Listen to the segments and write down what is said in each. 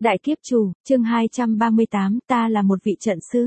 Đại kiếp chủ, chương 238, ta là một vị trận sư.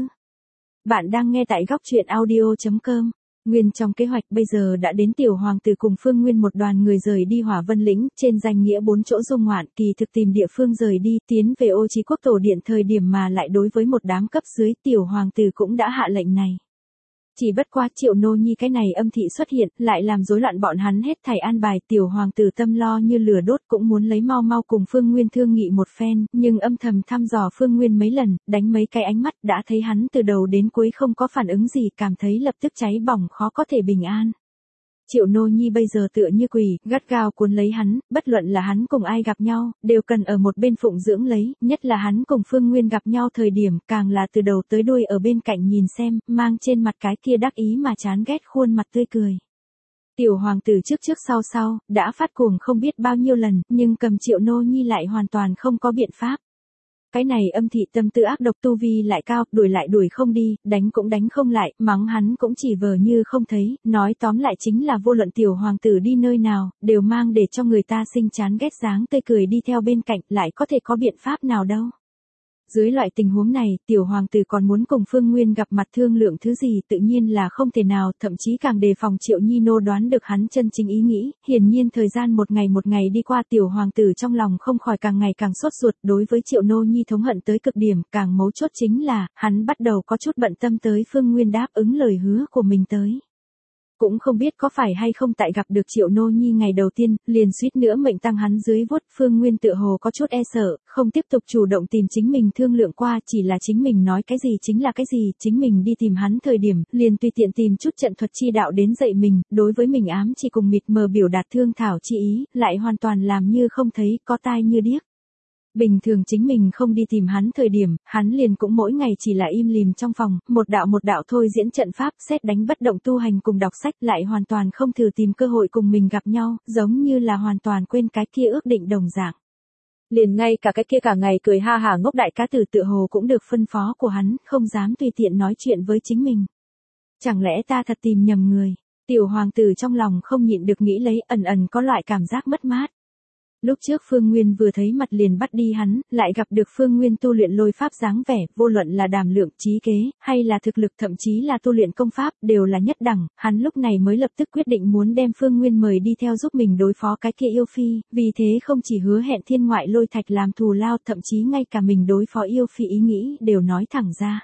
Bạn đang nghe tại góc truyện audio.com. Nguyên trong kế hoạch bây giờ đã đến tiểu hoàng tử cùng Phương Nguyên một đoàn người rời đi Hỏa Vân Lĩnh, trên danh nghĩa 4 chỗ dung ngoạn, kỳ thực tìm địa phương rời đi, tiến về Ô Chí Quốc tổ điện thời điểm mà lại đối với một đám cấp dưới, tiểu hoàng tử cũng đã hạ lệnh này. Chỉ bất quá Triệu Nô Nhi cái này âm thị xuất hiện, lại làm rối loạn bọn hắn hết thảy an bài, tiểu hoàng tử tâm lo như lửa đốt cũng muốn lấy mau mau cùng Phương Nguyên thương nghị một phen, nhưng âm thầm thăm dò Phương Nguyên mấy lần, đánh mấy cái ánh mắt, đã thấy hắn từ đầu đến cuối không có phản ứng gì, cảm thấy lập tức cháy bỏng khó có thể bình an. Triệu Nô Nhi bây giờ tựa như quỷ, gắt gao cuốn lấy hắn, bất luận là hắn cùng ai gặp nhau, đều cần ở một bên phụng dưỡng lấy, nhất là hắn cùng Phương Nguyên gặp nhau thời điểm, càng là từ đầu tới đuôi ở bên cạnh nhìn xem, mang trên mặt cái kia đắc ý mà chán ghét khuôn mặt tươi cười. Tiểu hoàng tử trước sau, đã phát cuồng không biết bao nhiêu lần, nhưng cầm Triệu Nô Nhi lại hoàn toàn không có biện pháp. Cái này âm thị tâm tư ác độc, tu vi lại cao, đuổi lại đuổi không đi, đánh cũng đánh không lại, mắng hắn cũng chỉ vờ như không thấy, nói tóm lại chính là vô luận tiểu hoàng tử đi nơi nào, đều mang để cho người ta sinh chán ghét dáng tươi cười đi theo bên cạnh, lại có thể có biện pháp nào đâu. Dưới loại tình huống này, tiểu hoàng tử còn muốn cùng Phương Nguyên gặp mặt thương lượng thứ gì tự nhiên là không thể nào, thậm chí càng đề phòng Triệu Nhi Nô đoán được hắn chân chính ý nghĩ, hiển nhiên thời gian một ngày đi qua, tiểu hoàng tử trong lòng không khỏi càng ngày càng sốt ruột, đối với Triệu Nô Nhi thống hận tới cực điểm, càng mấu chốt chính là, hắn bắt đầu có chút bận tâm tới Phương Nguyên đáp ứng lời hứa của mình tới. Cũng không biết có phải hay không tại gặp được Triệu Nô Nhi ngày đầu tiên, liền suýt nữa mệnh tăng hắn dưới vuốt, Phương Nguyên tựa hồ có chút e sợ, không tiếp tục chủ động tìm chính mình thương lượng qua, chỉ là chính mình nói cái gì chính là cái gì, chính mình đi tìm hắn thời điểm, liền tùy tiện tìm chút trận thuật chi đạo đến dạy mình, đối với mình ám chỉ cùng mịt mờ biểu đạt thương thảo chi ý, lại hoàn toàn làm như không thấy, có tai như điếc. Bình thường chính mình không đi tìm hắn thời điểm, hắn liền cũng mỗi ngày chỉ là im lìm trong phòng, một đạo thôi diễn trận pháp, xét đánh bất động tu hành cùng đọc sách, lại hoàn toàn không thử tìm cơ hội cùng mình gặp nhau, giống như là hoàn toàn quên cái kia ước định đồng dạng. Liền ngay cả cái kia cả ngày cười ha hả ngốc đại cá tử tựa hồ cũng được phân phó của hắn, không dám tùy tiện nói chuyện với chính mình. Chẳng lẽ ta thật tìm nhầm người? Tiểu hoàng tử trong lòng không nhịn được nghĩ lấy, ẩn có loại cảm giác mất mát. Lúc trước Phương Nguyên vừa thấy mặt liền bắt đi hắn, lại gặp được Phương Nguyên tu luyện lôi pháp dáng vẻ, vô luận là đàm lượng, trí kế, hay là thực lực, thậm chí là tu luyện công pháp, đều là nhất đẳng, hắn lúc này mới lập tức quyết định muốn đem Phương Nguyên mời đi theo giúp mình đối phó cái kia yêu phi, vì thế không chỉ hứa hẹn thiên ngoại lôi thạch làm thù lao, thậm chí ngay cả mình đối phó yêu phi ý nghĩ, đều nói thẳng ra.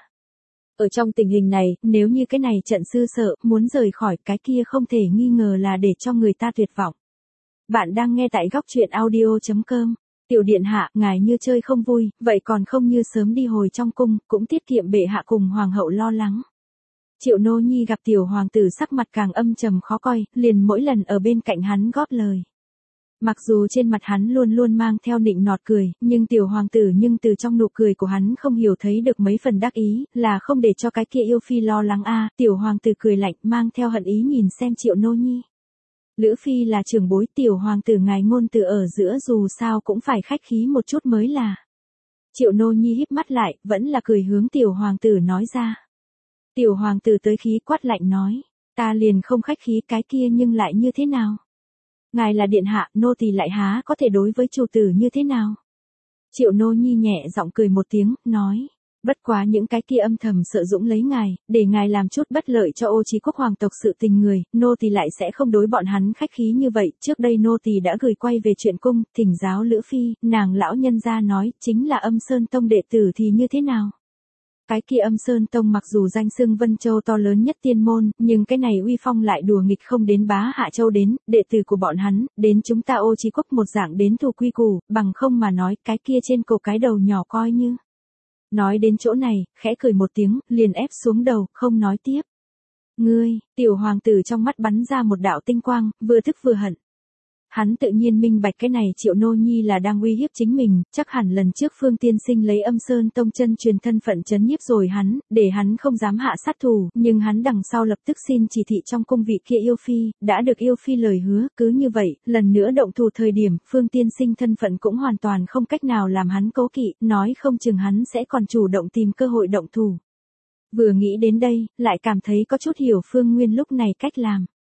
Ở trong tình hình này, nếu như cái này trận sư sợ, muốn rời khỏi cái kia không thể nghi ngờ là để cho người ta tuyệt vọng. Bạn đang nghe tại góc truyện audio.com. Tiểu điện hạ, ngài như chơi không vui, vậy còn không như sớm đi hồi trong cung, cũng tiết kiệm bệ hạ cùng hoàng hậu lo lắng. Triệu Nô Nhi gặp tiểu hoàng tử sắc mặt càng âm trầm khó coi, liền mỗi lần ở bên cạnh hắn góp lời. Mặc dù trên mặt hắn luôn luôn mang theo nịnh nọt cười, nhưng tiểu hoàng tử từ trong nụ cười của hắn không hiểu thấy được mấy phần đắc ý, là không để cho cái kia yêu phi lo lắng a. Tiểu hoàng tử cười lạnh, mang theo hận ý nhìn xem Triệu Nô Nhi. Lữ phi là trưởng bối, tiểu hoàng tử ngài ngôn từ ở giữa dù sao cũng phải khách khí một chút mới là. Triệu Nô Nhi híp mắt lại, vẫn là cười hướng tiểu hoàng tử nói ra. Tiểu hoàng tử tới khí quát lạnh nói, ta liền không khách khí, cái kia nhưng lại như thế nào? Ngài là điện hạ, nô tỳ lại há có thể đối với chủ tử như thế nào? Triệu Nô Nhi nhẹ giọng cười một tiếng, nói. Bất quá những cái kia âm thầm sợ dũng lấy ngài, để ngài làm chút bất lợi cho Ô Chí Quốc hoàng tộc sự tình người, nô tỳ lại sẽ không đối bọn hắn khách khí như vậy, trước đây nô tỳ đã gửi quay về chuyện cung, thỉnh giáo Lữ phi, nàng lão nhân gia nói, chính là Âm Sơn Tông đệ tử thì như thế nào? Cái kia Âm Sơn Tông mặc dù danh xưng Vân Châu to lớn nhất tiên môn, nhưng cái này uy phong lại đùa nghịch không đến Bá Hạ Châu đến, đệ tử của bọn hắn, đến chúng ta Ô Chí Quốc một dạng đến thủ quy củ, bằng không mà nói, cái kia trên cổ cái đầu nhỏ coi như. Nói đến chỗ này, khẽ cười một tiếng, liền ép xuống đầu, không nói tiếp. Ngươi, tiểu hoàng tử trong mắt bắn ra một đạo tinh quang, vừa tức vừa hận. Hắn tự nhiên minh bạch cái này Triệu Nô Nhi là đang uy hiếp chính mình, chắc hẳn lần trước Phương Tiên Sinh lấy Âm Sơn Tông chân truyền thân phận trấn nhiếp rồi hắn, để hắn không dám hạ sát thủ, nhưng hắn đằng sau lập tức xin chỉ thị trong cung vị kia yêu phi, đã được yêu phi lời hứa, cứ như vậy, lần nữa động thủ thời điểm, Phương Tiên Sinh thân phận cũng hoàn toàn không cách nào làm hắn cố kỵ, nói không chừng hắn sẽ còn chủ động tìm cơ hội động thủ. Vừa nghĩ đến đây, lại cảm thấy có chút hiểu Phương Nguyên lúc này cách làm.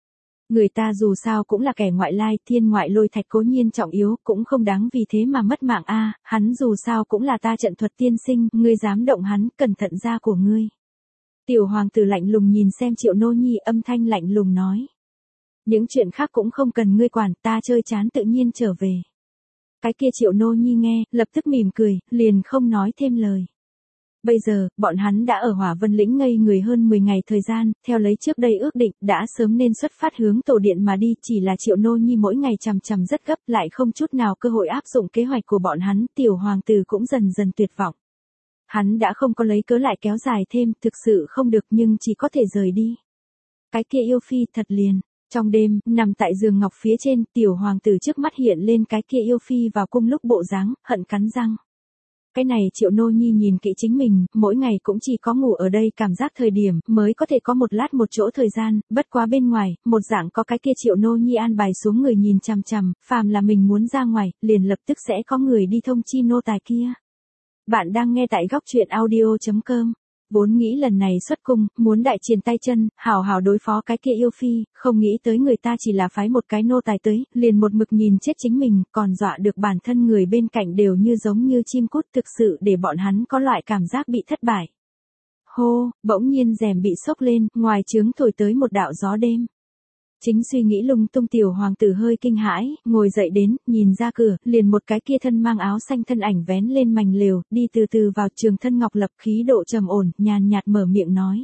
Người ta dù sao cũng là kẻ ngoại lai, thiên ngoại lôi thạch cố nhiên trọng yếu, cũng không đáng vì thế mà mất mạng a, hắn dù sao cũng là ta trận thuật tiên sinh, ngươi dám động hắn, cẩn thận da của ngươi. Tiểu hoàng tử lạnh lùng nhìn xem Triệu Nô Nhi, âm thanh lạnh lùng nói. Những chuyện khác cũng không cần ngươi quản, ta chơi chán tự nhiên trở về. Cái kia Triệu Nô Nhi nghe, lập tức mỉm cười, liền không nói thêm lời. Bây giờ, bọn hắn đã ở Hỏa Vân Lĩnh ngây người hơn 10 ngày thời gian, theo lấy trước đây ước định, đã sớm nên xuất phát hướng tổ điện mà đi, chỉ là Triệu Nô Nhi mỗi ngày chằm chằm rất gấp, lại không chút nào cơ hội áp dụng kế hoạch của bọn hắn, tiểu hoàng tử cũng dần dần tuyệt vọng. Hắn đã không có lấy cớ lại kéo dài thêm, thực sự không được nhưng chỉ có thể rời đi. Cái kia yêu phi thật liền. Trong đêm, nằm tại giường ngọc phía trên, tiểu hoàng tử trước mắt hiện lên cái kia yêu phi vào cung lúc bộ dáng, hận cắn răng. Cái này Triệu Nô Nhi nhìn kỹ chính mình, mỗi ngày cũng chỉ có ngủ ở đây cảm giác thời điểm, mới có thể có một lát một chỗ thời gian, bất quá bên ngoài, một dạng có cái kia Triệu Nô Nhi an bài xuống người nhìn chằm chằm, phàm là mình muốn ra ngoài, liền lập tức sẽ có người đi thông chi nô tài kia. Bạn đang nghe tại góc truyện audio.com. Vốn nghĩ lần này xuất cung, muốn đại triển tay chân, hảo hảo đối phó cái kia yêu phi, không nghĩ tới người ta chỉ là phái một cái nô tài tới, liền một mực nhìn chết chính mình, còn dọa được bản thân người bên cạnh đều như giống như chim cút, thực sự để bọn hắn có loại cảm giác bị thất bại. Hô, bỗng nhiên rèm bị sốc lên, ngoài trướng thổi tới một đạo gió đêm. Chính suy nghĩ lung tung tiểu hoàng tử hơi kinh hãi, ngồi dậy đến, nhìn ra cửa, liền một cái kia thân mang áo xanh thân ảnh vén lên mành lều, đi từ từ vào trường thân ngọc lập, khí độ trầm ổn, nhàn nhạt mở miệng nói.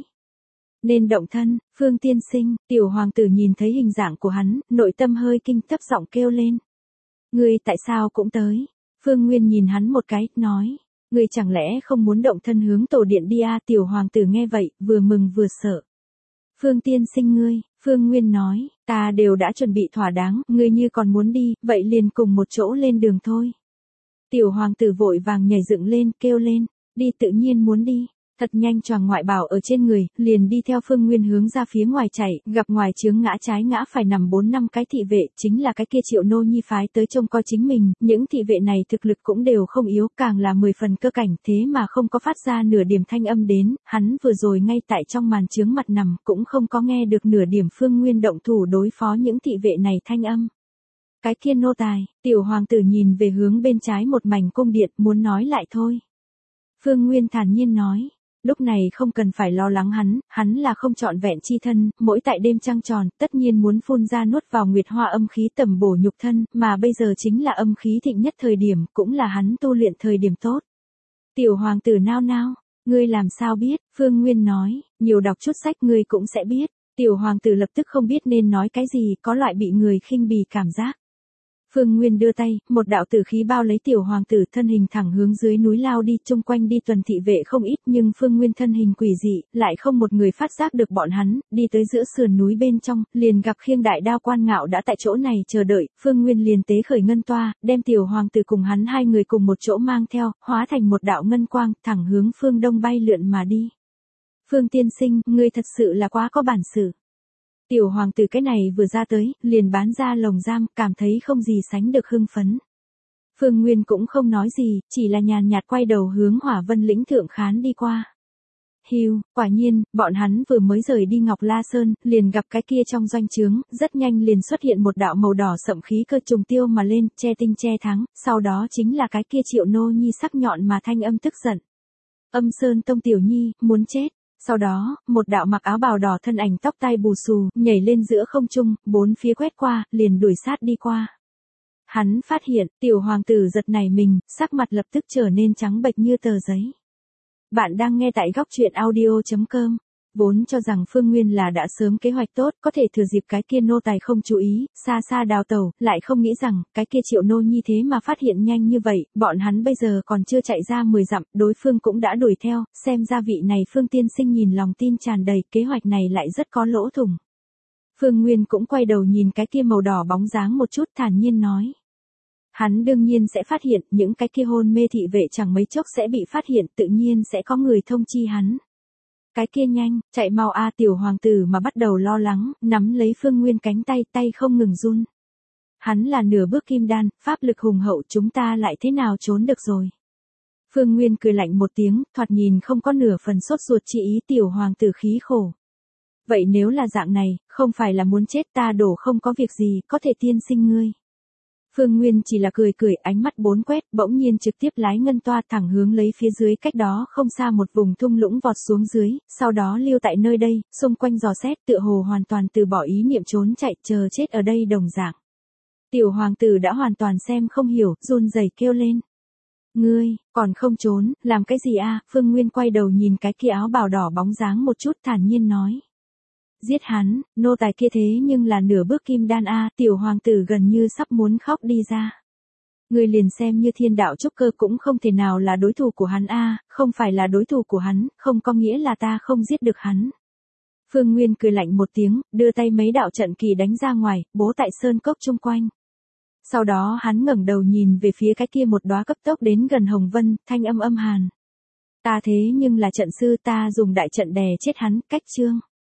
Nên động thân, Phương tiên sinh, tiểu hoàng tử nhìn thấy hình dạng của hắn, nội tâm hơi kinh, thấp giọng kêu lên. Ngươi tại sao cũng tới? Phương Nguyên nhìn hắn một cái, nói. Ngươi chẳng lẽ không muốn động thân hướng tổ điện đi à? Tiểu hoàng tử nghe vậy, vừa mừng vừa sợ. Phương tiên sinh ngươi, Phương Nguyên nói, ta đều đã chuẩn bị thỏa đáng, ngươi như còn muốn đi, vậy liền cùng một chỗ lên đường thôi. Tiểu hoàng tử vội vàng nhảy dựng lên, kêu lên, đi tự nhiên muốn đi. Thật nhanh choàng ngoại bào ở trên người, liền đi theo Phương Nguyên hướng ra phía ngoài chạy, gặp ngoài chướng ngã trái ngã phải nằm 4-5 cái thị vệ, chính là cái kia Triệu Nô Nhi phái tới trông coi chính mình, những thị vệ này thực lực cũng đều không yếu, càng là 10 phần cơ cảnh, thế mà không có phát ra nửa điểm thanh âm đến, hắn vừa rồi ngay tại trong màn chướng mặt nằm, cũng không có nghe được nửa điểm Phương Nguyên động thủ đối phó những thị vệ này thanh âm. Cái kia nô tài, tiểu hoàng tử nhìn về hướng bên trái một mảnh cung điện, muốn nói lại thôi. Phương Nguyên thản nhiên nói. Lúc này không cần phải lo lắng hắn là không trọn vẹn chi thân, mỗi tại đêm trăng tròn, tất nhiên muốn phun ra nuốt vào nguyệt hoa âm khí tầm bổ nhục thân, mà bây giờ chính là âm khí thịnh nhất thời điểm, cũng là hắn tu luyện thời điểm tốt. Tiểu hoàng tử nao nao, ngươi làm sao biết, Phương Nguyên nói, nhiều đọc chút sách ngươi cũng sẽ biết. Tiểu hoàng tử lập tức không biết nên nói cái gì, có loại bị người khinh bỉ cảm giác. Phương Nguyên đưa tay, một đạo tử khí bao lấy tiểu hoàng tử, thân hình thẳng hướng dưới núi lao đi, chung quanh đi tuần thị vệ không ít, nhưng Phương Nguyên thân hình quỷ dị, lại không một người phát giác được bọn hắn, đi tới giữa sườn núi bên trong, liền gặp khiêng đại đao Quan Ngạo đã tại chỗ này chờ đợi, Phương Nguyên liền tế khởi ngân toa, đem tiểu hoàng tử cùng hắn hai người cùng một chỗ mang theo, hóa thành một đạo ngân quang, thẳng hướng phương đông bay lượn mà đi. Phương tiên sinh, ngươi thật sự là quá có bản sự. Tiểu hoàng tử cái này vừa ra tới, liền bán ra lồng giam, cảm thấy không gì sánh được hưng phấn. Phương Nguyên cũng không nói gì, chỉ là nhàn nhạt quay đầu hướng Hỏa Vân Lĩnh thượng khán đi qua. Hưu, quả nhiên, bọn hắn vừa mới rời đi Ngọc La Sơn, liền gặp cái kia trong doanh trướng, rất nhanh liền xuất hiện một đạo màu đỏ sậm khí cơ trùng tiêu mà lên, che tinh che thắng, sau đó chính là cái kia Triệu Nô Nhi sắc nhọn mà thanh âm tức giận. Âm Sơn Tông tiểu nhi, muốn chết. Sau đó, một đạo mặc áo bào đỏ thân ảnh tóc tai bù xù, nhảy lên giữa không trung, bốn phía quét qua, liền đuổi sát đi qua. Hắn phát hiện, tiểu hoàng tử giật nảy mình, sắc mặt lập tức trở nên trắng bệch như tờ giấy. Bạn đang nghe tại góc truyện audio.com. Vốn cho rằng Phương Nguyên là đã sớm kế hoạch tốt, có thể thừa dịp cái kia nô tài không chú ý, xa xa đào tẩu, lại không nghĩ rằng, cái kia Triệu Nô Nhi thế mà phát hiện nhanh như vậy, bọn hắn bây giờ còn chưa chạy ra 10 dặm, đối phương cũng đã đuổi theo, xem ra vị này Phương tiên sinh nhìn lòng tin tràn đầy, kế hoạch này lại rất có lỗ thủng. Phương Nguyên cũng quay đầu nhìn cái kia màu đỏ bóng dáng một chút, thản nhiên nói. Hắn đương nhiên sẽ phát hiện, những cái kia hôn mê thị vệ chẳng mấy chốc sẽ bị phát hiện, tự nhiên sẽ có người thông chi hắn. Cái kia nhanh, chạy mau a, tiểu hoàng tử mà bắt đầu lo lắng, nắm lấy Phương Nguyên cánh tay, tay không ngừng run. Hắn là nửa bước kim đan, pháp lực hùng hậu, chúng ta lại thế nào trốn được rồi. Phương Nguyên cười lạnh một tiếng, thoạt nhìn không có nửa phần sốt ruột chi ý, tiểu hoàng tử khí khổ. vậy nếu là dạng này, không phải là muốn chết ta đổ không có việc gì, có thể tiên sinh ngươi. Phương Nguyên chỉ là cười cười, ánh mắt bốn quét, bỗng nhiên trực tiếp lái ngân toa thẳng hướng lấy phía dưới cách đó không xa một vùng thung lũng vọt xuống dưới, sau đó lưu tại nơi đây, xung quanh dò xét tựa hồ hoàn toàn từ bỏ ý niệm trốn chạy chờ chết ở đây đồng dạng. Tiểu hoàng tử đã hoàn toàn xem không hiểu, run rẩy kêu lên. Ngươi, còn không trốn, làm cái gì a? Phương Nguyên quay đầu nhìn cái kia áo bào đỏ bóng dáng một chút thản nhiên nói. Giết hắn, nô tài kia thế nhưng là nửa bước kim đan a, tiểu hoàng tử gần như sắp muốn khóc đi ra. Ngươi liền xem như thiên đạo trúc cơ cũng không thể nào là đối thủ của hắn a, không phải là đối thủ của hắn, không có nghĩa là ta không giết được hắn. Phương Nguyên cười lạnh một tiếng, đưa tay mấy đạo trận kỳ đánh ra ngoài, bố tại sơn cốc chung quanh. Sau đó hắn ngẩng đầu nhìn về phía cái kia một đóa cấp tốc đến gần Hồng Vân, thanh âm âm hàn. Ta thế nhưng là trận sư, ta dùng đại trận đè chết hắn, cách chương.